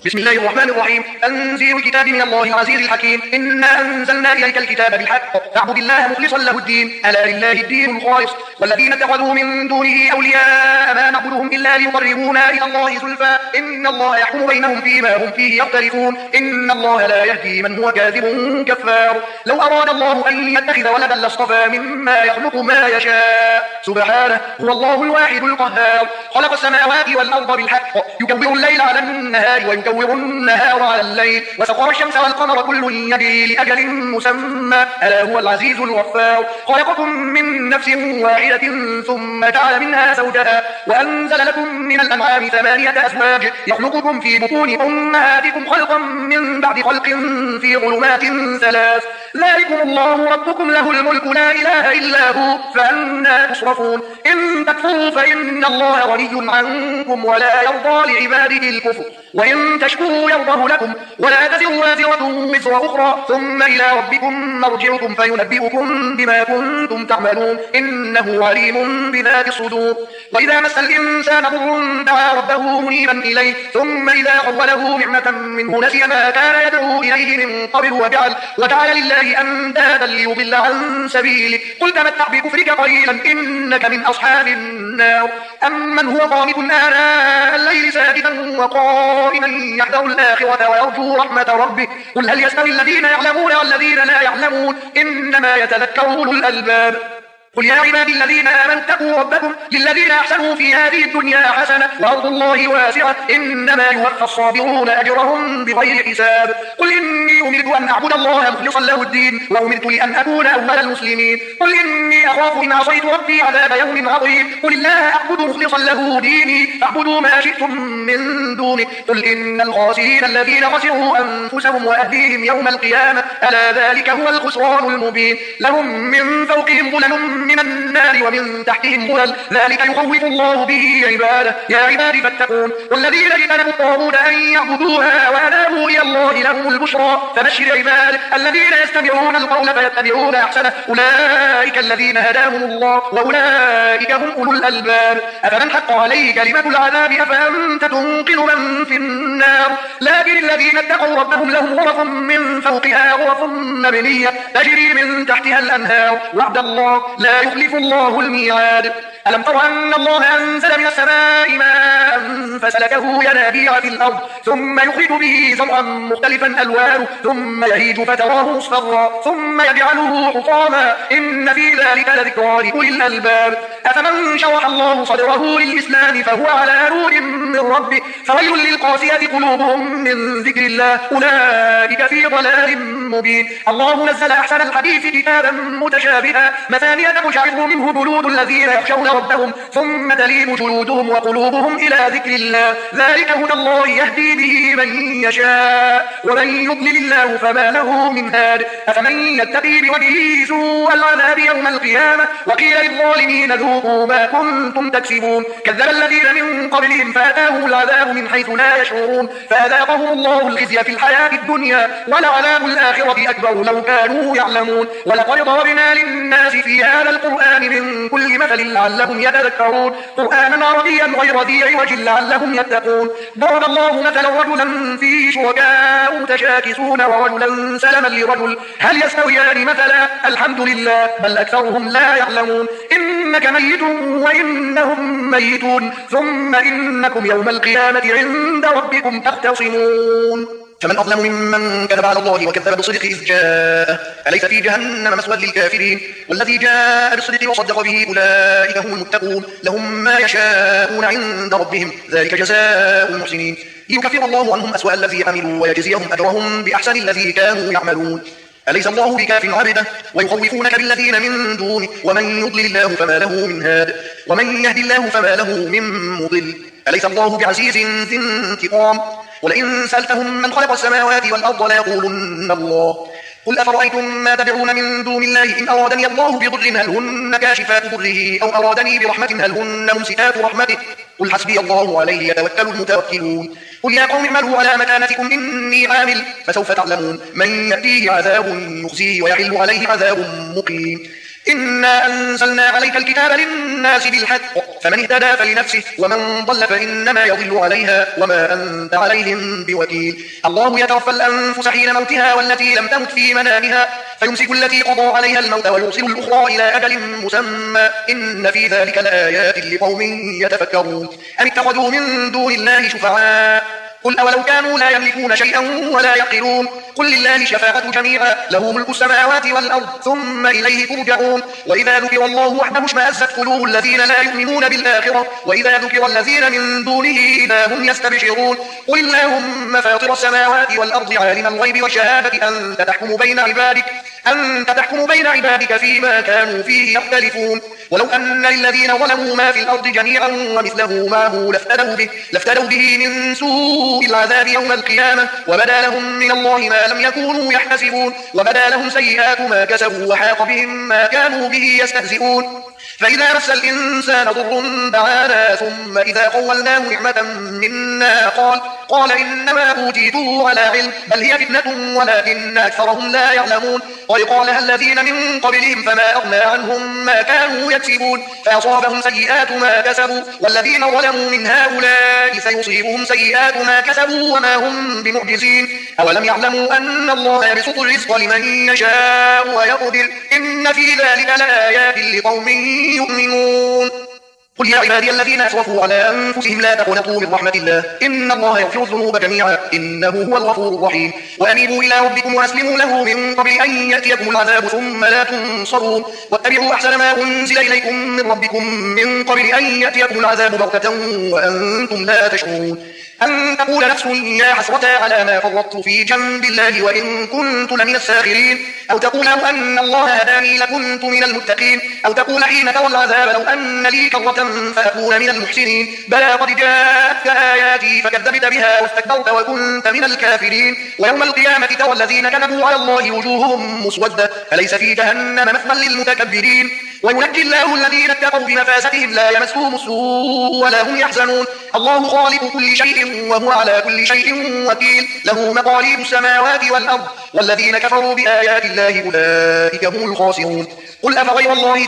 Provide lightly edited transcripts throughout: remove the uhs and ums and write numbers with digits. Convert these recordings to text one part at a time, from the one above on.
بسم الله الرحمن الرحيم. تنزيل الكتاب من الله العزيز الحكيم. إنا أنزلنا إليك الكتاب بالحق فاعبد الله مخلصا له الدين ألا لله الدين الخالص والذين اتخذوا من دونه أولياء ما نعبدهم إلا ليقربونا إلى الله زلفى إن الله يحكم بينهم فيما هم فيه يختلفون إن الله لا يهدي من هو كاذب كفار. لو أراد الله أن يتخذ ولدا لاصطفى مما يخلق ما يشاء سبحانه هو الله الواحد القهار. خلق السماوات والأرض بالحق يكور الليل على النهار ويكور النهار على الليل وسخر الشمس والقمر كل يجري لأجل مسمى ألا هو العزيز الغفار. خلقكم من نفس واحدة ثم جعل منها زوجها وأنزل لكم من الأنعام 8 أزواج يخلقكم في بطون أمهاتكم خلقا من بعد خلق في ظلمات 3 ذلكم الله ربكم له الملك لا إله إلا هو فأنى تصرفون. إن تكفروا فإن الله غني عنكم ولا يرضى لعباده الكفر وإن تشكروا يرضه لكم ولا تزر وازرة وزر أخرى ثم إلى ربكم مرجعكم فينبئكم بما كنتم تعملون إنه عليم بذات الصدور. وإذا مس الإنسان ضر دعا ربه منيبا إليه ثم إذا خوله نعمة منه نسي ما كان يدعو إليه من قبل وجعل لله أندادا ليضل عن سبيله قل تمتع بكفرك قليلا إنك من أصحاب النار. أمن هو قانت آناء الليل ساجدا وقائما يحذر الآخرة ويرجو رحمة ربه قل هل يستوي الذين يعلمون والذين لا يعلمون إنما يتذكر أولو الألباب. قل يا عبادي الذين آمنوا اتقوا ربكم للذين أحسنوا في هذه الدنيا حسنة وأرض الله واسعة إنما يوفى الصابرون أجرهم بغير حساب. قل إني أمرت أن أعبد الله مخلصا له الدين وأمرت لأن أكون أول المسلمين. قل إني أخاف إن عصيت ربي عذاب يوم عظيم. قل الله أعبد مخلصا له ديني فاعبدوا ما شئتم من دونه. قل إن الخاسرين الذين خسروا أنفسهم وأهليهم يوم القيامة ألا ذلك هو الخسران المبين. لهم من فوقهم ظلل من النار ومن تحتهم ظلل ذلك يخوف الله به عباده يا عبادي فاتقون. والذين اجتنبوا الطاغوت أن يعبدوها وأنابوا إلى الله لهم البشرى فبشر عباده الذين يستمعون القول فيتبعون أحسنه أولئك الذين هداهم الله وأولئك هم أولو الألباب. أفمن حق عليه كلمة العذاب أفأنت تنقذ من في النار. لكن الذين اتقوا ربهم لهم غرف من فوقها غرف مبنية تجري من تحتها الأنهار وعد الله لا يخلف الله الميعاد. ألم تر أن الله أنزل من السماء ماء فسلكه ينابيع في الأرض ثم يخرج به زرعا مختلفا ألوانه ثم يهيج فتراه مصفرا ثم يجعله حطاما إن في ذلك لذكرى لأولي الألباب. أفمن شرح الله صدره للإسلام فهو على نور من ربه فويل للقاسية قلوبهم من ذكر الله أولئك في ضلال مبين. الله نزل أحسن الحديث كتابا متشابها مثانية تقشعر منه جلود الذين يخشون ربهم ثم تلين جلودهم وقلوبهم إلى ذكر الله ذلك هدى الله يهدي به من يشاء ومن يضلل الله فما له من هاد. أفمن يتقي بوجهه سوء العذاب يوم القيامة وقيل للظالمين ذوقوا ما كنتم تكسبون. كذب الذين من قبلهم فأتاهم العذاب من حيث لا يشعرون فأذاقهم الله الخزي في الحياة الدنيا ولعذاب الآخرة أكبر لو كانوا يعلمون. ولقد ضربنا للناس في هذا القرآن من كل مثل لعلهم يتذكرون قرآنا عربيا غير ذي عوج لعلهم يتقون. ضرب الله مثلا رجلا فيه شركاء متشاكسون ورجلا سلما لرجل هل يستويان مثلا الحمد لله بل أكثرهم لا يعلمون. إنك ميت وإنهم ميتون ثم إنكم يوم القيامة عند ربكم تختصمون. فمن أظلم ممن كذب على الله وكذب بالصدق إذ جاءه أليس في جهنم مثوى للكافرين. والذي جاء بالصدق وصدق به أولئك هم المتقون لهم ما يشاءون عند ربهم ذلك جزاء المحسنين ليكفر الله عنهم أسوأ الذي عملوا ويجزيهم أجرهم بأحسن الذي كانوا يعملون. أليس الله بكاف عبده ويخوفونك بالذين من دونه ومن يضلل الله فما له من هاد ومن يهدي الله فما له من مضل. أليس الله بعزيز ذي انتقام. ولئن سألتهم من خلق السماوات والأرض ليقولن الله. قل أفرأيتم ما تدعون من دون الله إن أرادني الله بضر هل هن كاشفات ضره أو أرادني برحمة هل هن ممسكات رحمته قل حسبي الله عليه يتوكل المتوكلون. قل يا قوم اعملوا على مكانتكم إني عامل فسوف تعلمون من يأتيه عذاب يخزيه ويحل عليه عذاب مقيم. إنا أنزلنا عليك الكتاب للناس بالحق فمن اهتدى فلنفسه ومن ضل فإنما يضل عليها وما أنت عليهم بوكيل. الله يتوفى الأنفس حين موتها والتي لم تمت في منامها فيمسك التي قضى عليها الموت ويرسل الأخرى إلى أجل مسمى إن في ذلك لآيات لقوم يتفكرون. أم اتخذوا من دون الله شفعاء قل أولو كانوا لا يملكون شيئا ولا يعقلون قل لله الشفاعة جميعا له ملك السماوات والأرض ثم إليه ترجعون. وإذا ذكر الله وحده اشمأزت قلوب الذين لا يؤمنون بالآخرة وإذا ذكر الذين من دونه إذا هم يستبشرون قل اللهم فاطر السماوات والأرض عالم الغيب والشهادة أنت تحكم بين عبادك فيما كانوا فيه يختلفون. ولو أن للذين ظلموا ما في الأرض جميعا ومثله معه لافتدوا به من سوء العذاب يوم القيامة وبدا لهم من الله ما لم يكونوا يحتسبون وبدا لهم سيئات ما كسبوا وحاق بهم ما كانوا به يستهزئون. فإذا مس الإنسان ضر دعانا ثم إذا خولناه نعمة منا قال إنما أوتيته على علم بل هي فتنة ولكن أكثرهم لا يعلمون. قد قالها الذين من قبلهم فما أغنى عنهم ما كانوا يكسبون فأصابهم سيئات ما كسبوا والذين ظلموا من هؤلاء سيصيبهم سيئات ما كسبوا وما هم بمعجزين. أولم يعلموا أن الله يبسط الرزق لمن يشاء ويقدر إن في ذلك لآيات لقوم يؤمنون. قل يا عبادي الذين أسرفوا على أنفسهم لا تقنطوا من رحمة الله إن الله يغفر الذنوب جميعا إنه هو الغفور الرحيم. وأنيبوا إلى ربكم وأسلموا له من قبل أن يأتيكم العذاب ثم لا تنصرون واتبعوا أحسن ما أنزل إليكم من ربكم من قبل أن يأتيكم العذاب بغتة وأنتم لا تشعرون. أن تقول نفس يا حسرة على ما فرطت في جنب الله وإن كنت لمن الساخرين أو تقول لو أن الله هداني لكنت من المتقين أو تقول حين ترى العذاب لو أن لي كرة فأكون من المحسنين بلى قد جاءتك آياتي فكذبت بها واستكبرت وكنت من الكافرين. ويوم القيامة ترى الذين كذبوا على الله وجوههم مسودة أليس في جهنم مثوى للمتكبرين. وينجي الله الذين اتقوا بمفازتهم لا يمسهم السوء ولا هم يحزنون. الله خالق كل شيء وهو على كل شيء وكيل له مقاليد السماوات والأرض والذين كفروا بآيات الله أولئك هم الخاسرون. قل أفغير الله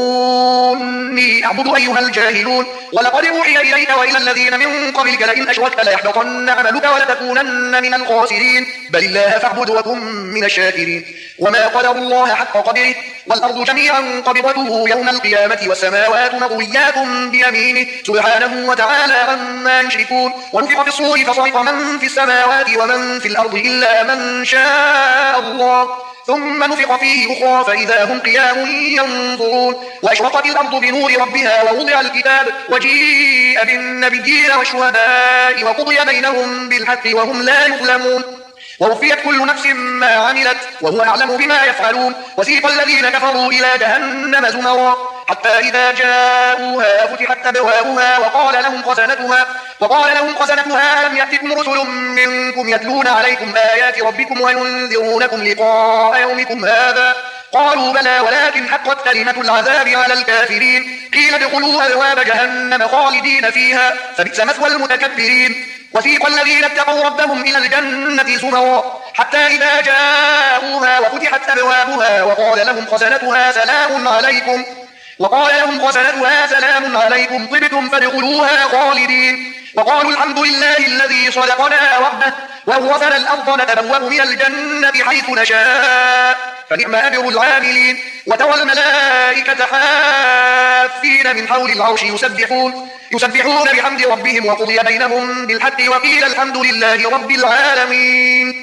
تأمروني أعبد أيها الجاهلون ولقد أوحي إليك وإلى الذين من قبلك لئن أشركت ليحبطن عملك ولتكونن من الخاسرين بل الله فاعبد وكن من الشاكرين. وما قدر الله حق قدره والأرض جميعا قبضته يوم القيامة والسماوات مطويات بيمينه سبحانه وتعالى عما يشركون. ونفخ في الصور فصعق من في السماوات ومن في الأرض إلا من شاء الله ثم نفخ فيه أخرى فإذا هم قيام ينظرون. وأشرقت الأرض بنور ربها ووضع الكتاب وجيء بالنبيين والشهداء وقضي بينهم بالحق وهم لا يظلمون. ووفيت كل نفس ما عملت وهو أعلم بما يفعلون. وسيق الذين كفروا إلى جهنم زمرا حتى إذا جاءوها فتحت أبوابها وقال لهم خزنتها ألم يأتكم رسل منكم يتلون عليكم آيات ربكم وينذرونكم لقاء يومكم هذا قالوا بلى ولكن حقت كلمة العذاب على الكافرين قيل ادخلوا أبواب جهنم خالدين فيها فبئس مثوى المتكبرين. وسيق الذين اتقوا ربهم إلى الجنة زمرا حتى إذا جاءوها وفتحت أبوابها وقال لهم خزنتها سلام عليكم طبتم فادخلوها خالدين. وقالوا الحمد لله الذي صدقنا وعده وأورثنا الأرض نتبوأ من الجنة حيث نشاء فنعم أجر العاملين. وترى الملائكة حافين من حول العرش يسبحون بحمد ربهم وقضي بينهم بالحق وقيل الحمد لله رب العالمين.